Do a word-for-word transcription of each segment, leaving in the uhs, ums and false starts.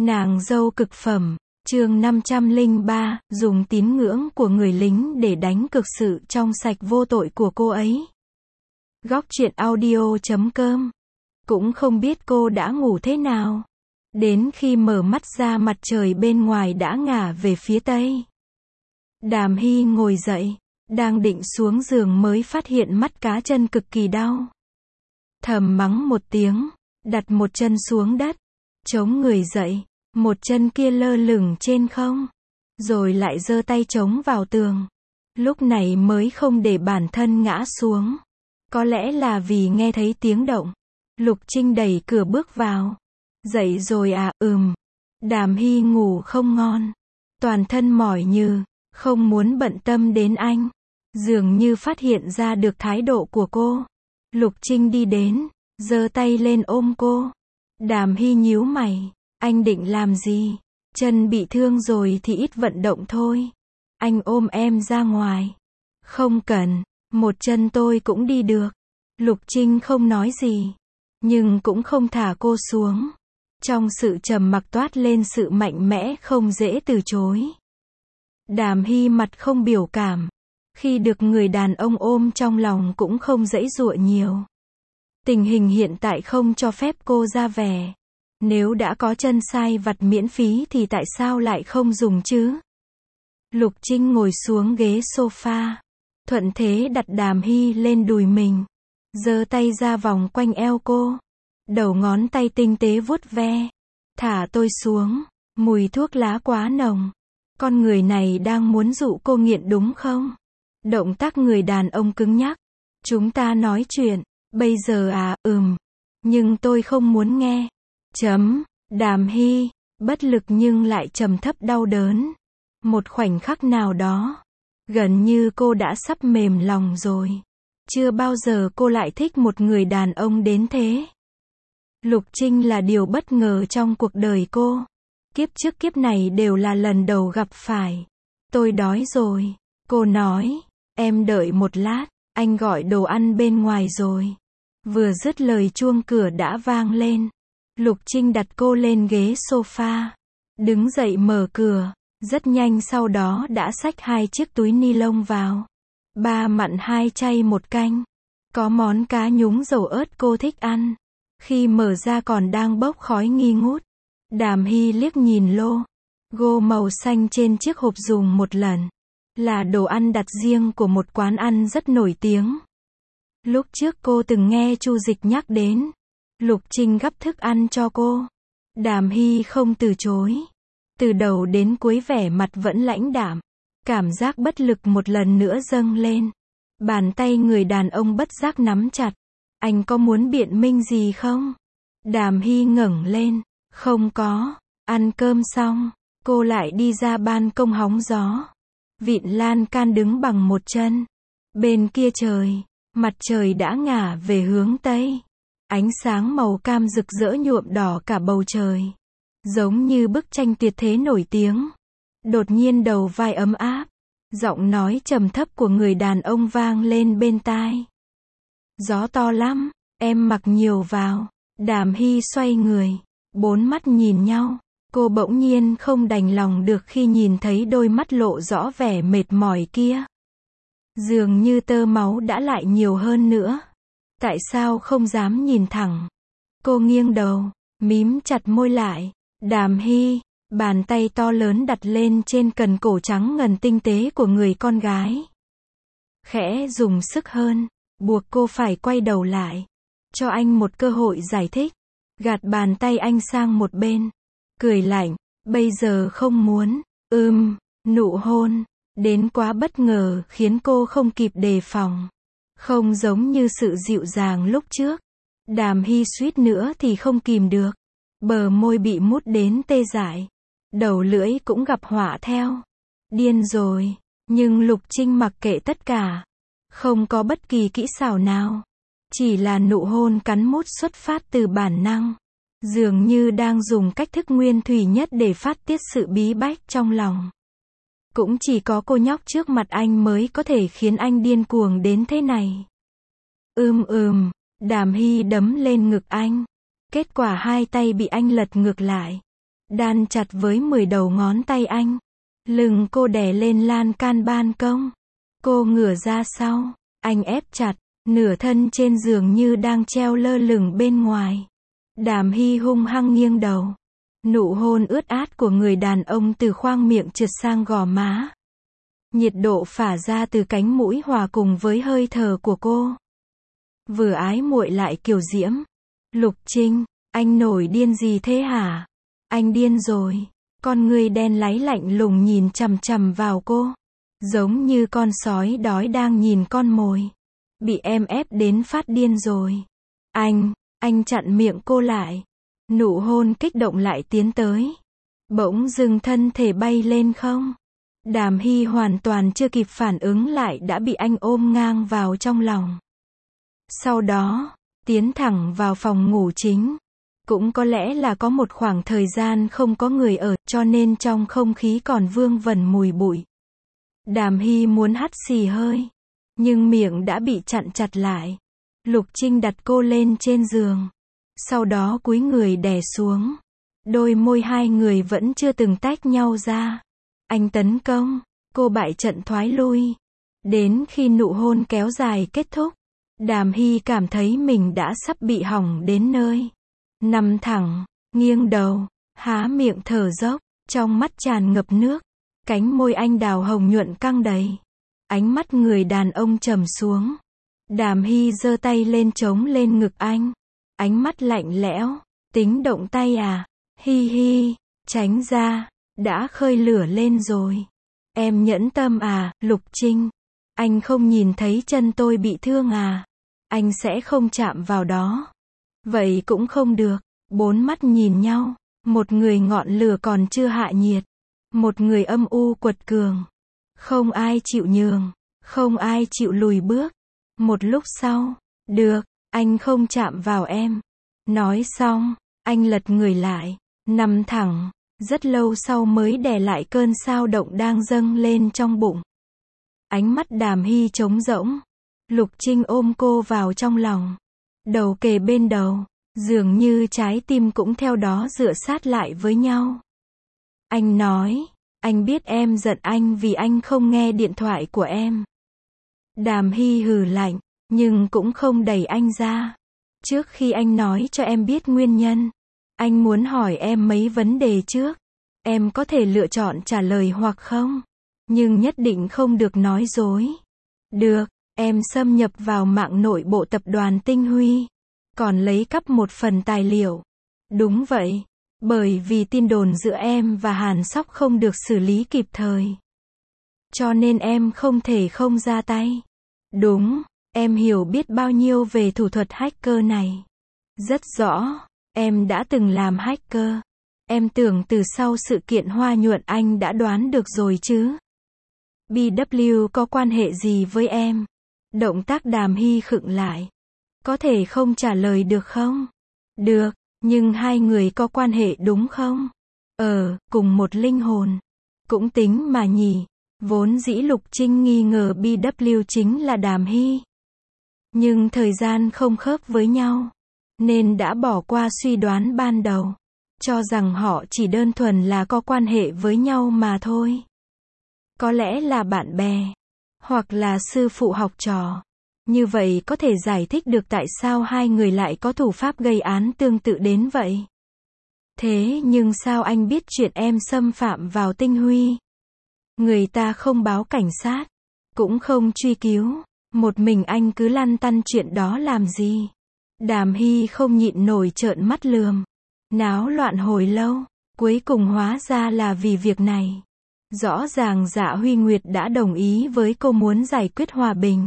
Nàng dâu cực phẩm, chương năm trăm lẻ ba, dùng tín ngưỡng của người lính để đánh cược sự trong sạch vô tội của cô ấy. Góc truyện audio chấm com. Cũng không biết cô đã ngủ thế nào. Đến khi mở mắt ra mặt trời bên ngoài đã ngả về phía tây. Đàm Hy ngồi dậy, đang định xuống giường mới phát hiện mắt cá chân cực kỳ đau. Thầm mắng một tiếng, đặt một chân xuống đất, chống người dậy, một chân kia lơ lửng trên không, rồi lại giơ tay chống vào tường. Lúc này mới không để bản thân ngã xuống. Có lẽ là vì nghe thấy tiếng động. Lục Trinh đẩy cửa bước vào. Dậy rồi à, ừm. Đàm Hy ngủ không ngon. Toàn thân mỏi như, không muốn bận tâm đến anh. Dường như phát hiện ra được thái độ của cô. Lục Trinh đi đến, giơ tay lên ôm cô. Đàm Hy nhíu mày. Anh định làm gì? Chân bị thương rồi thì ít vận động thôi. Anh ôm em ra ngoài. Không cần, một chân tôi cũng đi được. Lục Trinh không nói gì, nhưng cũng không thả cô xuống. Trong sự trầm mặc toát lên sự mạnh mẽ không dễ từ chối. Đàm Hy mặt không biểu cảm. Khi được người đàn ông ôm trong lòng cũng không giãy giụa nhiều. Tình hình hiện tại không cho phép cô ra vẻ. Nếu đã có chân sai vặt miễn phí thì tại sao lại không dùng chứ? Lục Trinh ngồi xuống ghế sofa, thuận thế đặt Đàm Hy lên đùi mình, giơ tay ra vòng quanh eo cô, đầu ngón tay tinh tế vuốt ve. Thả tôi xuống, mùi thuốc lá quá nồng. Con người này đang muốn dụ cô nghiện đúng không? Động tác người đàn ông cứng nhắc. Chúng ta nói chuyện, bây giờ à, ừm. Nhưng tôi không muốn nghe. Chấm, Đàm Hy, bất lực nhưng lại trầm thấp đau đớn. Một khoảnh khắc nào đó, gần như cô đã sắp mềm lòng rồi. Chưa bao giờ cô lại thích một người đàn ông đến thế. Lục Trinh là điều bất ngờ trong cuộc đời cô. Kiếp trước kiếp này đều là lần đầu gặp phải. Tôi đói rồi, cô nói. Em đợi một lát, anh gọi đồ ăn bên ngoài rồi. Vừa dứt lời chuông cửa đã vang lên. Lục Trinh đặt cô lên ghế sofa, đứng dậy mở cửa, rất nhanh sau đó đã xách hai chiếc túi ni lông vào. Ba mặn hai chay một canh. Có món cá nhúng dầu ớt cô thích ăn. Khi mở ra còn đang bốc khói nghi ngút. Đàm Hy liếc nhìn lô gô màu xanh trên chiếc hộp dùng một lần. Là đồ ăn đặt riêng của một quán ăn rất nổi tiếng. Lúc trước cô từng nghe Chu Dịch nhắc đến. Lục Trinh gắp thức ăn cho cô. Đàm Hy không từ chối. Từ đầu đến cuối vẻ mặt vẫn lãnh đạm. Cảm giác bất lực một lần nữa dâng lên. Bàn tay người đàn ông bất giác nắm chặt. Anh có muốn biện minh gì không? Đàm Hy ngẩng lên. Không có. Ăn cơm xong, cô lại đi ra ban công hóng gió. Vịn lan can đứng bằng một chân. Bên kia trời, mặt trời đã ngả về hướng tây. Ánh sáng màu cam rực rỡ nhuộm đỏ cả bầu trời. Giống như bức tranh tuyệt thế nổi tiếng. Đột nhiên đầu vai ấm áp. Giọng nói trầm thấp của người đàn ông vang lên bên tai. Gió to lắm, em mặc nhiều vào. Đàm Hy xoay người. Bốn mắt nhìn nhau. Cô bỗng nhiên không đành lòng được khi nhìn thấy đôi mắt lộ rõ vẻ mệt mỏi kia. Dường như tơ máu đã lại nhiều hơn nữa. Tại sao không dám nhìn thẳng? Cô nghiêng đầu, mím chặt môi lại. Đàm Hy, bàn tay to lớn đặt lên trên cần cổ trắng ngần tinh tế của người con gái. Khẽ dùng sức hơn, buộc cô phải quay đầu lại. Cho anh một cơ hội giải thích. Gạt bàn tay anh sang một bên. Cười lạnh, bây giờ không muốn. Ừm, nụ hôn. Đến quá bất ngờ khiến cô không kịp đề phòng. Không giống như sự dịu dàng lúc trước. Đàm Hy suýt nữa thì không kìm được. Bờ môi bị mút đến tê dại. Đầu lưỡi cũng gặp họa theo. Điên rồi. Nhưng Lục Trinh mặc kệ tất cả. Không có bất kỳ kỹ xảo nào. Chỉ là nụ hôn cắn mút xuất phát từ bản năng. Dường như đang dùng cách thức nguyên thủy nhất để phát tiết sự bí bách trong lòng. Cũng chỉ có cô nhóc trước mặt anh mới có thể khiến anh điên cuồng đến thế này. Ưm ừm, Đàm Hy đấm lên ngực anh. Kết quả hai tay bị anh lật ngược lại. đan chặt với mười đầu ngón tay anh. Lưng cô đè lên lan can ban công. Cô ngửa ra sau, anh ép chặt, nửa thân trên giường như đang treo lơ lửng bên ngoài. Đàm Hy hung hăng nghiêng đầu. Nụ hôn ướt át của người đàn ông từ khoang miệng trượt sang gò má. Nhiệt độ phả ra từ cánh mũi hòa cùng với hơi thở của cô. Vừa ái muội lại kiều diễm. Lục Trinh, anh nổi điên gì thế hả? Anh điên rồi. Con người đen láy lạnh lùng nhìn chằm chằm vào cô. Giống như con sói đói đang nhìn con mồi. Bị em ép đến phát điên rồi. Anh, anh chặn miệng cô lại. Nụ hôn kích động lại tiến tới. Bỗng dưng thân thể bay lên không. Đàm Hy hoàn toàn chưa kịp phản ứng lại đã bị anh ôm ngang vào trong lòng. Sau đó, tiến thẳng vào phòng ngủ chính. Cũng có lẽ là có một khoảng thời gian không có người ở, cho nên trong không khí còn vương vẩn mùi bụi. Đàm Hy muốn hắt xì hơi, nhưng miệng đã bị chặn chặt lại. Lục Trinh đặt cô lên trên giường. Sau đó cúi người đè xuống. Đôi môi hai người vẫn chưa từng tách nhau ra. Anh tấn công, cô bại trận thoái lui. Đến khi nụ hôn kéo dài kết thúc, Đàm Hy cảm thấy mình đã sắp bị hỏng đến nơi. Nằm thẳng, nghiêng đầu, há miệng thở dốc, trong mắt tràn ngập nước. Cánh môi anh đào hồng nhuận căng đầy. Ánh mắt người đàn ông trầm xuống. Đàm Hy giơ tay lên chống lên ngực anh. Ánh mắt lạnh lẽo, tính động tay à? Hi hi, tránh ra, đã khơi lửa lên rồi. Em nhẫn tâm à, Lục Trinh? Anh không nhìn thấy chân tôi bị thương à? Anh sẽ không chạm vào đó. Vậy cũng không được. Bốn mắt nhìn nhau, một người ngọn lửa còn chưa hạ nhiệt, một người âm u quật cường. Không ai chịu nhường, không ai chịu lùi bước. Một lúc sau, được, anh không chạm vào em. Nói xong, anh lật người lại, nằm thẳng, rất lâu sau mới đè lại cơn xao động đang dâng lên trong bụng. Ánh mắt Đàm Hy trống rỗng. Lục Trinh ôm cô vào trong lòng, đầu kề bên đầu, dường như trái tim cũng theo đó dựa sát lại với nhau. Anh nói, anh biết em giận anh vì anh không nghe điện thoại của em. Đàm Hy hừ lạnh, nhưng cũng không đẩy anh ra. Trước khi anh nói cho em biết nguyên nhân, anh muốn hỏi em mấy vấn đề trước. Em có thể lựa chọn trả lời hoặc không, nhưng nhất định không được nói dối. Được, em xâm nhập vào mạng nội bộ tập đoàn Tinh Huy, còn lấy cắp một phần tài liệu. Đúng vậy, bởi vì tin đồn giữa em và Hàn Sóc không được xử lý kịp thời. Cho nên em không thể không ra tay. Đúng, em hiểu biết bao nhiêu về thủ thuật hacker này. Rất rõ, em đã từng làm hacker. Em tưởng từ sau sự kiện Hoa Nhuận anh đã đoán được rồi chứ. bê vê có quan hệ gì với em? Động tác Đàm Hy khựng lại. Có thể không trả lời được không? Được, nhưng hai người có quan hệ đúng không? Ờ, cùng một linh hồn. Cũng tính mà nhỉ. Vốn dĩ Lục Trinh nghi ngờ bê vê chính là Đàm Hy. Nhưng thời gian không khớp với nhau, nên đã bỏ qua suy đoán ban đầu, cho rằng họ chỉ đơn thuần là có quan hệ với nhau mà thôi. Có lẽ là bạn bè, hoặc là sư phụ học trò. Như vậy có thể giải thích được tại sao hai người lại có thủ pháp gây án tương tự đến vậy. Thế nhưng sao anh biết chuyện em xâm phạm vào Tinh Huy? Người ta không báo cảnh sát, cũng không truy cứu, một mình anh cứ lăn tăn chuyện đó làm gì? Đàm Hy không nhịn nổi trợn mắt lườm. Náo loạn hồi lâu, cuối cùng hóa ra là vì việc này. Rõ ràng Dạ Huy Nguyệt đã đồng ý với cô muốn giải quyết hòa bình.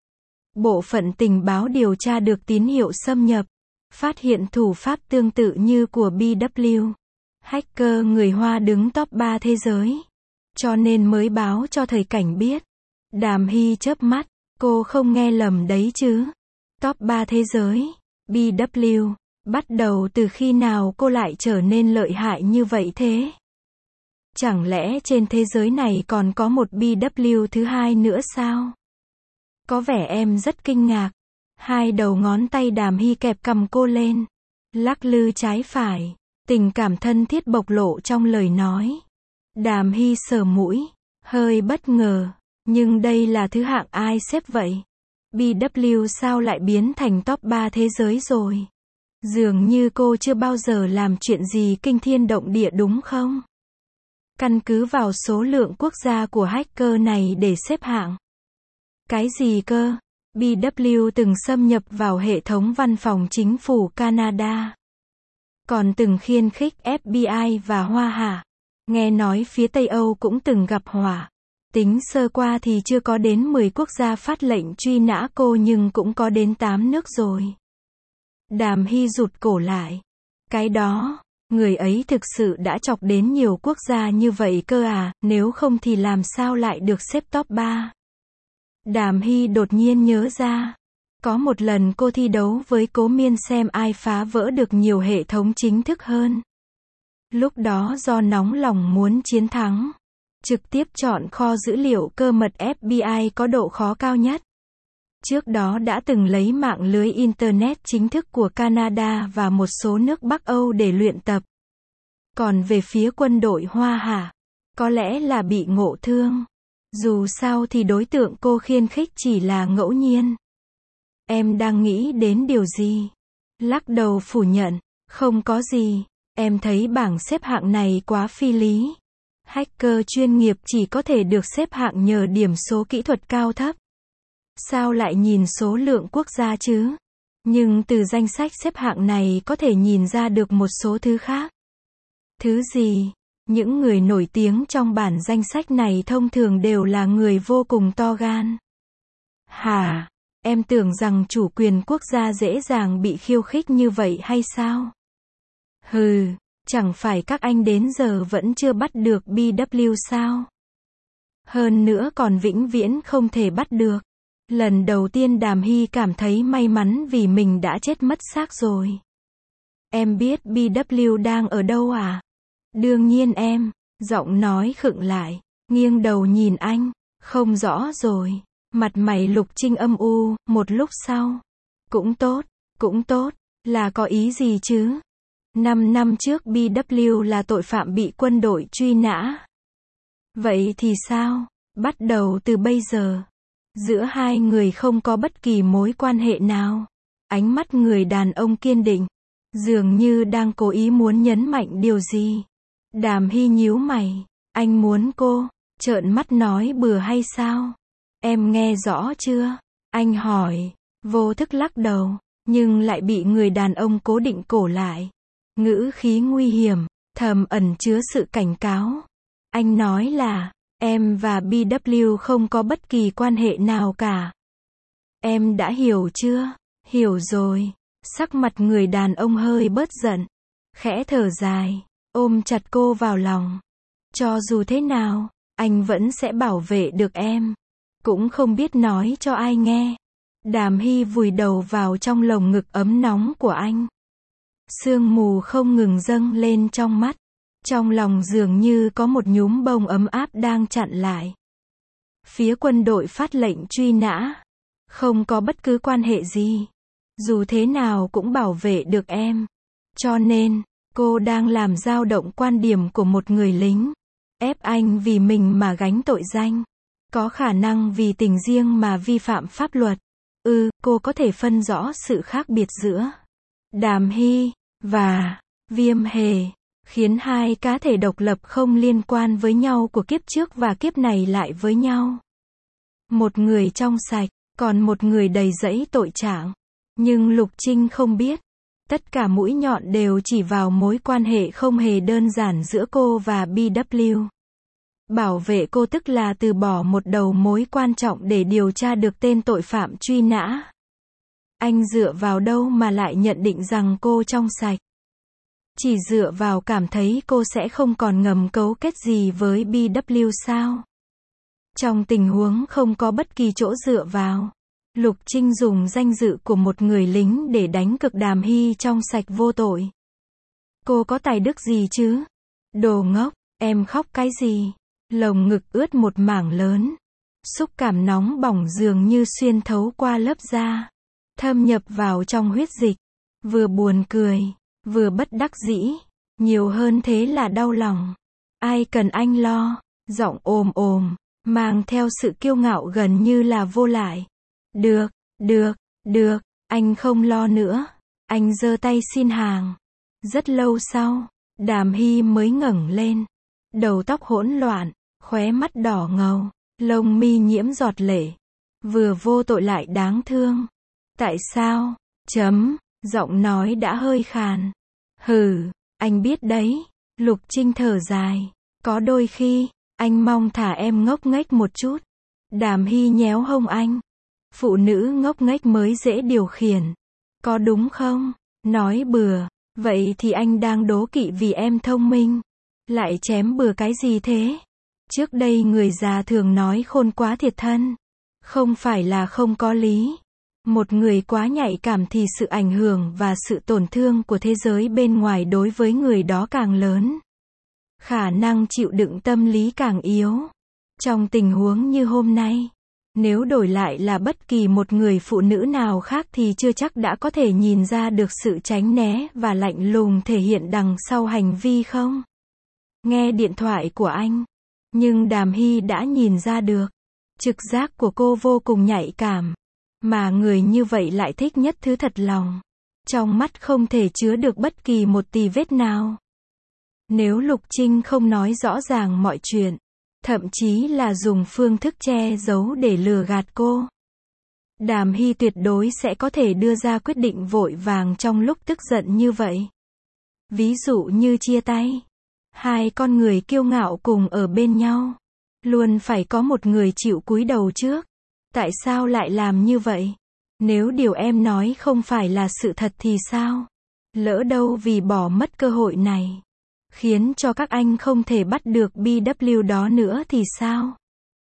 Bộ phận tình báo điều tra được tín hiệu xâm nhập, phát hiện thủ pháp tương tự như của bê vê. Hacker người Hoa đứng top ba thế giới, cho nên mới báo cho thời cảnh biết. Đàm Hy chớp mắt, cô không nghe lầm đấy chứ. Top ba thế giới, bê vê, bắt đầu từ khi nào cô lại trở nên lợi hại như vậy thế? Chẳng lẽ trên thế giới này còn có một bê vê thứ hai nữa sao? Có vẻ em rất kinh ngạc. Hai đầu ngón tay Đàm Hy kẹp cầm cô lên, lắc lư trái phải. Tình cảm thân thiết bộc lộ trong lời nói. Đàm Hy sờ mũi, hơi bất ngờ, nhưng đây là thứ hạng ai xếp vậy? bê vê sao lại biến thành top ba thế giới rồi? Dường như cô chưa bao giờ làm chuyện gì kinh thiên động địa đúng không? Căn cứ vào số lượng quốc gia của hacker này để xếp hạng. Cái gì cơ? bê vê từng xâm nhập vào hệ thống văn phòng chính phủ Canada. Còn từng khiêu khích ép bê i và Hoa Hạ. Nghe nói phía Tây Âu cũng từng gặp họa. Tính sơ qua thì chưa có đến mười quốc gia phát lệnh truy nã cô nhưng cũng có đến tám nước rồi. Đàm Hy rụt cổ lại. Cái đó, người ấy thực sự đã chọc đến nhiều quốc gia như vậy cơ à, nếu không thì làm sao lại được xếp top ba. Đàm Hy đột nhiên nhớ ra. Có một lần cô thi đấu với Cố Miên xem ai phá vỡ được nhiều hệ thống chính thức hơn. Lúc đó do nóng lòng muốn chiến thắng, trực tiếp chọn kho dữ liệu cơ mật ép bê i có độ khó cao nhất. Trước đó đã từng lấy mạng lưới Internet chính thức của Canada và một số nước Bắc Âu để luyện tập. Còn về phía quân đội Hoa Hạ, có lẽ là bị ngộ thương. Dù sao thì đối tượng cô khiêu khích chỉ là ngẫu nhiên. Em đang nghĩ đến điều gì? Lắc đầu phủ nhận, không có gì. Em thấy bảng xếp hạng này quá phi lý. Hacker chuyên nghiệp chỉ có thể được xếp hạng nhờ điểm số kỹ thuật cao thấp. Sao lại nhìn số lượng quốc gia chứ? Nhưng từ danh sách xếp hạng này có thể nhìn ra được một số thứ khác. Thứ gì? Những người nổi tiếng trong bản danh sách này thông thường đều là người vô cùng to gan. Hả? Em tưởng rằng chủ quyền quốc gia dễ dàng bị khiêu khích như vậy hay sao? Hừ, chẳng phải các anh đến giờ vẫn chưa bắt được bê vê sao? Hơn nữa còn vĩnh viễn không thể bắt được. Lần đầu tiên Đàm Hy cảm thấy may mắn vì mình đã chết mất xác rồi. Em biết bê vê đang ở đâu à? Đương nhiên em, giọng nói khựng lại, nghiêng đầu nhìn anh, không rõ rồi. Mặt mày Lục Trinh âm u, một lúc sau. Cũng tốt, cũng tốt, là có ý gì chứ? Năm năm trước bê vê là tội phạm bị quân đội truy nã. Vậy thì sao? Bắt đầu từ bây giờ, giữa hai người không có bất kỳ mối quan hệ nào. Ánh mắt người đàn ông kiên định, dường như đang cố ý muốn nhấn mạnh điều gì. Đàm Hy nhíu mày, anh muốn cô trợn mắt nói bừa hay sao? Em nghe rõ chưa? Anh hỏi, vô thức lắc đầu, nhưng lại bị người đàn ông cố định cổ lại. Ngữ khí nguy hiểm, thầm ẩn chứa sự cảnh cáo. Anh nói là, em và bê vê không có bất kỳ quan hệ nào cả. Em đã hiểu chưa? Hiểu rồi. Sắc mặt người đàn ông hơi bớt giận. Khẽ thở dài, ôm chặt cô vào lòng. Cho dù thế nào, anh vẫn sẽ bảo vệ được em. Cũng không biết nói cho ai nghe. Đàm Hy vùi đầu vào trong lồng ngực ấm nóng của anh. Sương mù không ngừng dâng lên trong mắt. Trong lòng dường như có một nhúm bông ấm áp đang chặn lại. Phía quân đội phát lệnh truy nã. Không có bất cứ quan hệ gì. Dù thế nào cũng bảo vệ được em. Cho nên, cô đang làm dao động quan điểm của một người lính. Ép anh vì mình mà gánh tội danh. Có khả năng vì tình riêng mà vi phạm pháp luật. Ừ, cô có thể phân rõ sự khác biệt giữa Đàm Hy và Viêm Hề, khiến hai cá thể độc lập không liên quan với nhau của kiếp trước và kiếp này lại với nhau. Một người trong sạch, còn một người đầy rẫy tội trạng. Nhưng Lục Trinh không biết, tất cả mũi nhọn đều chỉ vào mối quan hệ không hề đơn giản giữa cô và bê vê. Bảo vệ cô tức là từ bỏ một đầu mối quan trọng để điều tra được tên tội phạm truy nã. Anh dựa vào đâu mà lại nhận định rằng cô trong sạch? Chỉ dựa vào cảm thấy cô sẽ không còn ngầm cấu kết gì với bê vê sao? Trong tình huống không có bất kỳ chỗ dựa vào, Lục Trinh dùng danh dự của một người lính để đánh cực Đàm Hy trong sạch vô tội. Cô có tài đức gì chứ? Đồ ngốc, em khóc cái gì? Lồng ngực ướt một mảng lớn. Xúc cảm nóng bỏng dường như xuyên thấu qua lớp da, thâm nhập vào trong huyết dịch. Vừa buồn cười, vừa bất đắc dĩ. Nhiều hơn thế là đau lòng. Ai cần anh lo, giọng ồm ồm, mang theo sự kiêu ngạo gần như là vô lại. Được, được, được, anh không lo nữa. Anh giơ tay xin hàng. Rất lâu sau, Đàm Hy mới ngẩng lên. Đầu tóc hỗn loạn, khóe mắt đỏ ngầu, lông mi nhiễm giọt lệ. Vừa vô tội lại đáng thương. Tại sao? Chấm, giọng nói đã hơi khàn. Hừ, anh biết đấy. Lục Trinh thở dài. Có đôi khi, anh mong thả em ngốc nghếch một chút. Đàm Hy nhéo hông anh. Phụ nữ ngốc nghếch mới dễ điều khiển. Có đúng không? Nói bừa. Vậy thì anh đang đố kỵ vì em thông minh. Lại chém bừa cái gì thế? Trước đây người già thường nói khôn quá thiệt thân. Không phải là không có lý. Một người quá nhạy cảm thì sự ảnh hưởng và sự tổn thương của thế giới bên ngoài đối với người đó càng lớn. Khả năng chịu đựng tâm lý càng yếu. Trong tình huống như hôm nay, nếu đổi lại là bất kỳ một người phụ nữ nào khác thì chưa chắc đã có thể nhìn ra được sự tránh né và lạnh lùng thể hiện đằng sau hành vi không? Nghe điện thoại của anh. Nhưng Đàm Hy đã nhìn ra được. Trực giác của cô vô cùng nhạy cảm. Mà người như vậy lại thích nhất thứ thật lòng. Trong mắt không thể chứa được bất kỳ một tì vết nào. Nếu Lục Trinh không nói rõ ràng mọi chuyện, thậm chí là dùng phương thức che giấu để lừa gạt cô, Đàm Hy tuyệt đối sẽ có thể đưa ra quyết định vội vàng trong lúc tức giận như vậy. Ví dụ như chia tay. Hai con người kiêu ngạo cùng ở bên nhau. Luôn phải có một người chịu cúi đầu trước. Tại sao lại làm như vậy? Nếu điều em nói không phải là sự thật thì sao? Lỡ đâu vì bỏ mất cơ hội này, khiến cho các anh không thể bắt được bê vê đó nữa thì sao?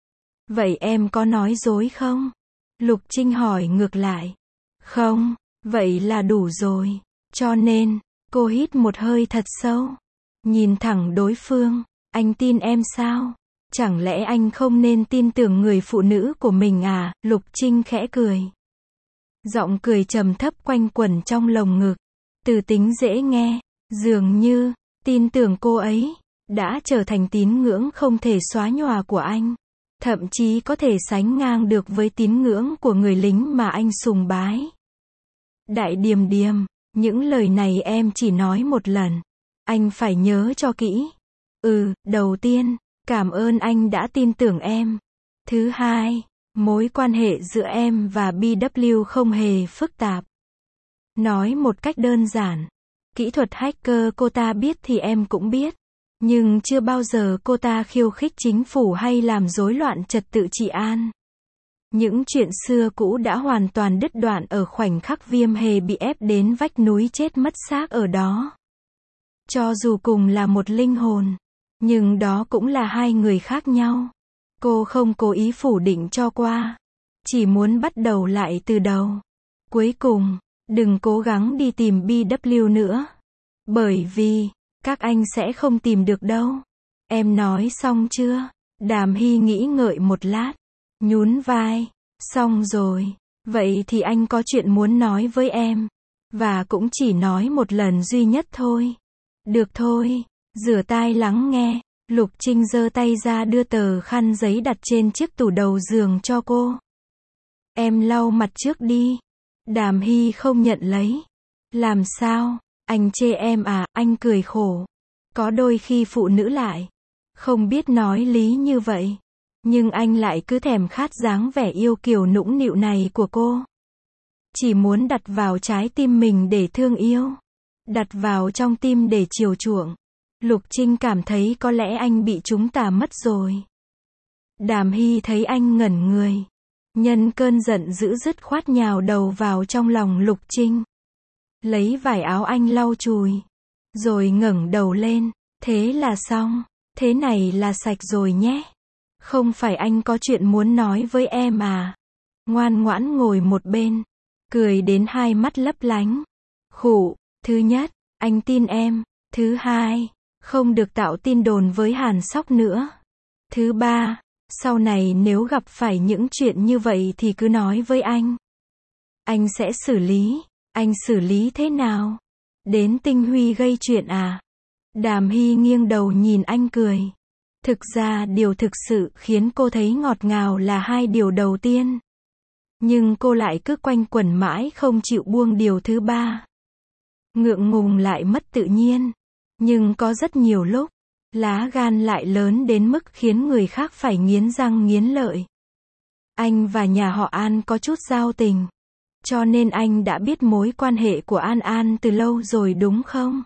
Vậy em có nói dối không? Lục Trinh hỏi ngược lại. Không, vậy là đủ rồi. Cho nên, cô hít một hơi thật sâu. Nhìn thẳng đối phương. Anh tin em sao? Chẳng lẽ anh không nên tin tưởng người phụ nữ của mình à? Lục Trinh khẽ cười. Giọng cười trầm thấp quanh quẩn trong lồng ngực. Từ tính dễ nghe. Dường như, tin tưởng cô ấy, đã trở thành tín ngưỡng không thể xóa nhòa của anh. Thậm chí có thể sánh ngang được với tín ngưỡng của người lính mà anh sùng bái. Đại Điềm Điềm, những lời này em chỉ nói một lần. Anh phải nhớ cho kỹ. Ừ, đầu tiên, cảm ơn anh đã tin tưởng em. Thứ hai, mối quan hệ giữa em và bê vê không hề phức tạp. Nói một cách đơn giản, kỹ thuật hacker cô ta biết thì em cũng biết. Nhưng chưa bao giờ cô ta khiêu khích chính phủ hay làm rối loạn trật tự trị an. Những chuyện xưa cũ đã hoàn toàn đứt đoạn ở khoảnh khắc Viêm Hề bị ép đến vách núi chết mất xác ở đó. Cho dù cùng là một linh hồn, nhưng đó cũng là hai người khác nhau. Cô không cố ý phủ định cho qua, chỉ muốn bắt đầu lại từ đầu. Cuối cùng, đừng cố gắng đi tìm bê vê nữa. Bởi vì, các anh sẽ không tìm được đâu. Em nói xong chưa? Đàm Hy nghĩ ngợi một lát, nhún vai. Xong rồi. Vậy thì anh có chuyện muốn nói với em. Và cũng chỉ nói một lần duy nhất thôi. Được thôi. Rửa tai lắng nghe. Lục Trinh giơ tay ra đưa tờ khăn giấy đặt trên chiếc tủ đầu giường cho cô. Em lau mặt trước đi. Đàm Hy không nhận lấy. Làm sao? Anh chê em à? Anh cười khổ. Có đôi khi phụ nữ lại không biết nói lý như vậy. Nhưng anh lại cứ thèm khát dáng vẻ yêu kiều nũng nịu này của cô. Chỉ muốn đặt vào trái tim mình để thương yêu. Đặt vào trong tim để chiều chuộng. Lục Trinh cảm thấy có lẽ anh bị chúng ta mất rồi. Đàm Hy thấy anh ngẩn người. Nhân cơn giận dữ dứt khoát nhào đầu vào trong lòng Lục Trinh. Lấy vải áo anh lau chùi. Rồi ngẩng đầu lên. Thế là xong. Thế này là sạch rồi nhé. Không phải anh có chuyện muốn nói với em à? Ngoan ngoãn ngồi một bên. Cười đến hai mắt lấp lánh. Khụ, thứ nhất, anh tin em. Thứ hai, không được tạo tin đồn với Hàn Sóc nữa. Thứ ba, sau này nếu gặp phải những chuyện như vậy thì cứ nói với anh. Anh sẽ xử lý. Anh xử lý thế nào? Đến Tinh Huy gây chuyện à? Đàm Hy nghiêng đầu nhìn anh cười. Thực ra điều thực sự khiến cô thấy ngọt ngào là hai điều đầu tiên. Nhưng cô lại cứ quanh quẩn mãi không chịu buông điều thứ ba. Ngượng ngùng lại mất tự nhiên. Nhưng có rất nhiều lúc, lá gan lại lớn đến mức khiến người khác phải nghiến răng nghiến lợi. Anh và nhà họ An có chút giao tình. Cho nên anh đã biết mối quan hệ của An An từ lâu rồi đúng không?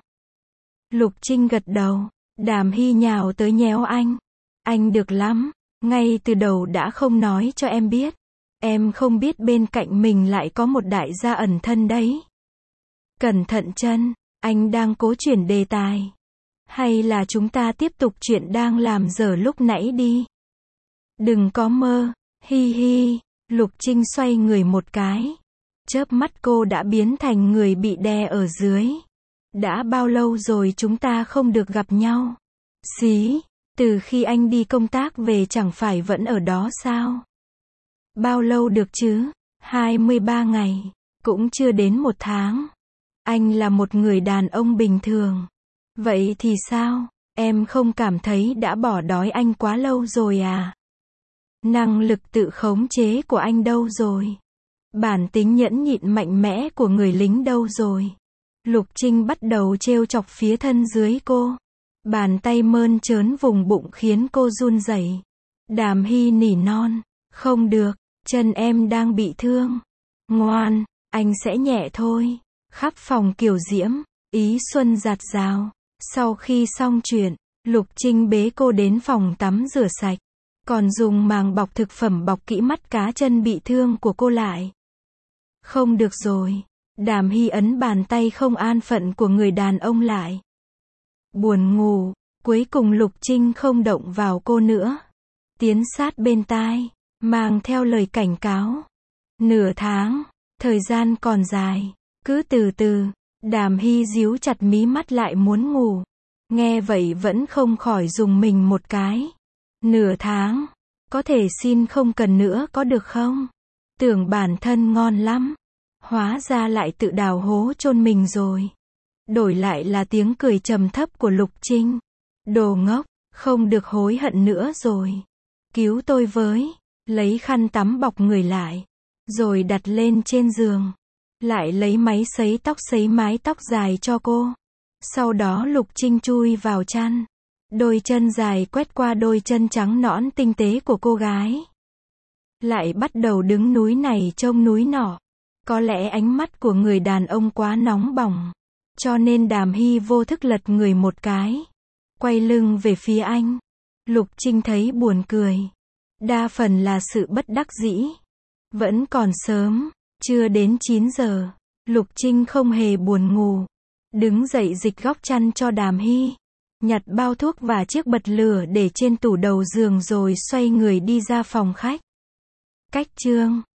Lục Trinh gật đầu. Đàm Hy nhào tới nhéo anh. Anh được lắm. Ngay từ đầu đã không nói cho em biết. Em không biết bên cạnh mình lại có một đại gia ẩn thân đấy. Cẩn thận chân. Anh đang cố chuyển đề tài. Hay là chúng ta tiếp tục chuyện đang làm dở lúc nãy đi. Đừng có mơ. Hi hi. Lục Trinh xoay người một cái. Chớp mắt cô đã biến thành người bị đè ở dưới. Đã bao lâu rồi chúng ta không được gặp nhau? Xí, từ khi anh đi công tác về chẳng phải vẫn ở đó sao? Bao lâu được chứ? hai mươi ba ngày, cũng chưa đến một tháng. Anh là một người đàn ông bình thường. Vậy thì sao? Em không cảm thấy đã bỏ đói anh quá lâu rồi à? Năng lực tự khống chế của anh đâu rồi? Bản tính nhẫn nhịn mạnh mẽ của người lính đâu rồi? Lục Trinh bắt đầu trêu chọc phía thân dưới cô. Bàn tay mơn trớn vùng bụng khiến cô run rẩy. Đàm Hy nỉ non. Không được, chân em đang bị thương. Ngoan, anh sẽ nhẹ thôi. Khắp phòng kiều diễm, ý xuân dạt dào. Sau khi xong chuyện, Lục Trinh bế cô đến phòng tắm rửa sạch. Còn dùng màng bọc thực phẩm bọc kỹ mắt cá chân bị thương của cô lại. Không được rồi. Đàm Hy ấn bàn tay không an phận của người đàn ông lại. Buồn ngủ, cuối cùng Lục Trinh không động vào cô nữa. Tiến sát bên tai, mang theo lời cảnh cáo. Nửa tháng, thời gian còn dài, cứ từ từ. Đàm Hy díu chặt mí mắt lại muốn ngủ. Nghe vậy vẫn không khỏi dùng mình một cái. Nửa tháng, có thể xin không cần nữa có được không? Tưởng bản thân ngon lắm. Hóa ra lại tự đào hố chôn mình rồi. Đổi lại là tiếng cười trầm thấp của Lục Trinh. Đồ ngốc, không được hối hận nữa rồi. Cứu tôi với. Lấy khăn tắm bọc người lại. Rồi đặt lên trên giường. Lại lấy máy sấy tóc sấy mái tóc dài cho cô. Sau đó Lục Trinh chui vào chăn. Đôi chân dài quét qua đôi chân trắng nõn tinh tế của cô gái. Lại bắt đầu đứng núi này trông núi nọ. Có lẽ ánh mắt của người đàn ông quá nóng bỏng. Cho nên Đàm Hy vô thức lật người một cái. Quay lưng về phía anh. Lục Trinh thấy buồn cười. Đa phần là sự bất đắc dĩ. Vẫn còn sớm. Chưa đến chín giờ. Lục Trinh không hề buồn ngủ. Đứng dậy dịch góc chăn cho Đàm Hy. Nhặt bao thuốc và chiếc bật lửa để trên tủ đầu giường rồi xoay người đi ra phòng khách. Cách chương